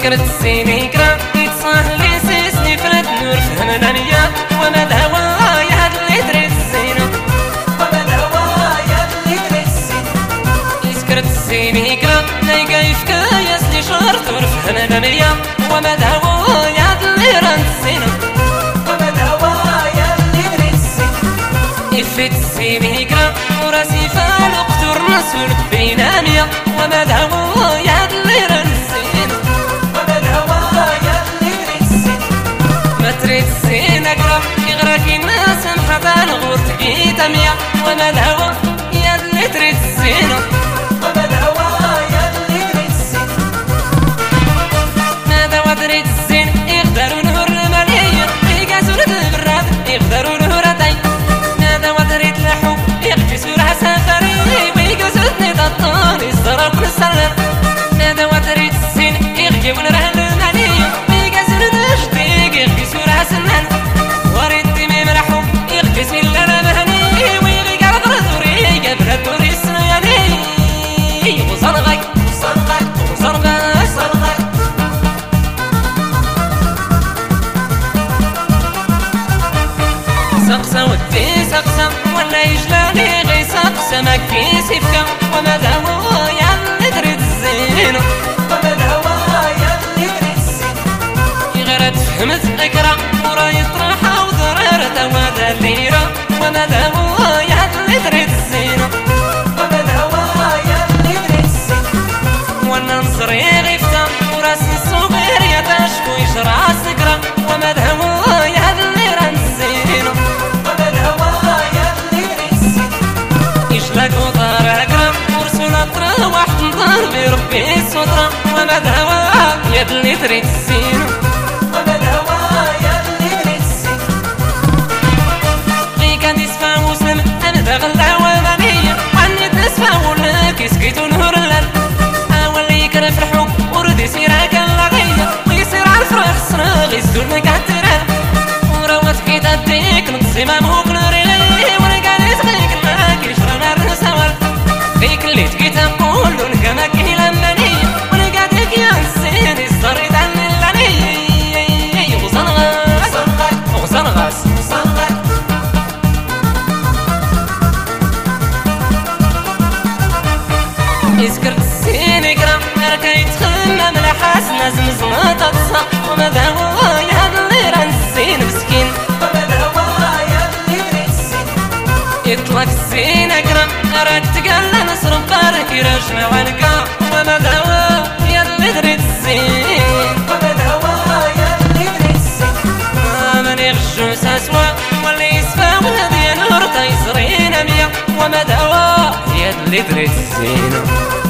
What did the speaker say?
يسكرت السيني كرا يتصاح لي سيسني فرد نور فهمنا نيا وما الهوى يا هاد اللي تريد الزينة وما الهوى يا هاد اللي تريد الزينة يسكرت السيني كرا لايقا يفكا يسني شرط نور فهمنا نيا وما الهوى يا هاد اللي راند الزينة وما الهوى يا هاد اللي تريد الزينة يفيت السيني كرا وراسي فالو قتور نسول بيناميا وما الهوى يا هاد اللي راند الزينة وما الهوى يا هاد اللي تريد الزينة ما تريد الزينة كرا يغراكي الناس محطا نغور تقيتا ميا وما الهوى يا هاد اللي تريد الزينة وما الهوى يا هاد اللي تريد الزينة ماذا وتريد الزين يقدروا نهور المالية يقاسوا لك البراد يقدروا نهور تاي ماذا وتريد الحب يقفزوا لها سفري ويقاسوا لتني تطون يصدروا كل السلام ماذا وتريد الزين يغيبوا لها المالية ويقاسوا لها جديق يقفزوا لها سنان وريد تميم الحب يقفز من لنا مهني ويلقى غدر دوري قبل الدوري السنياني وصرغك وصرغك وصرغك صرغك سقسا ودي سقسا ولا يجلالي غي سقسا ما كيس يفكا وما الهوى يا اللي تريد الزينة وما الهوى يا اللي تريد الزينة غير تفهمت اكرا ورا يطرحها وضريرة وما الليرة وما الهوى يا اللي تريد الزينة وما الهوى يا اللي تريد الزينة وانا نصري غيفتا وراسي الصغير يتشكو يشرع السكرة وما الهوى يا اللي راند الزينة وما الهوى يا اللي تريد الزينة يشلك وطار اكرم ورسول اطرا واحد نطار بربي السطرة وما الهوى يا اللي تريد الزينة وما الهوى يا اللي تريد الزينة غي كان يسفى مسلم انا داغل الهوى مانية عني تسفى ولك يسكيتو نهور الليل اولي يكره في الحب ورد يسير هكا لغية ويصير على الفرح صراغ يسدو لك عالتراب وروات كي تديك نقصيمة مهوك نريلي ورقا نسغيك معاك يشرى نار نسوال فيك اللي تقيت نقول لونك ماكي لمانية ورقا ديك يا نسين يصدريت عني اللانية وصنغاس وصنغاس وصنغاس يسكرت السين كرا ركا يتخمم لحاسنا زمزمة تصا وما الهوى يا هاد اللي راند الزين مسكين وما الهوى يا اللي تريد الزين يطلق الزين كرا راك تقال نصر بارك يرجع عنكا وما الهوى يا اللي تريد الزين وما الهوى يا اللي تريد الزين من يغشو ساسوا واللي يسفى والذي نور تيسرين ميا وما الهوى يا اللي تريد الزين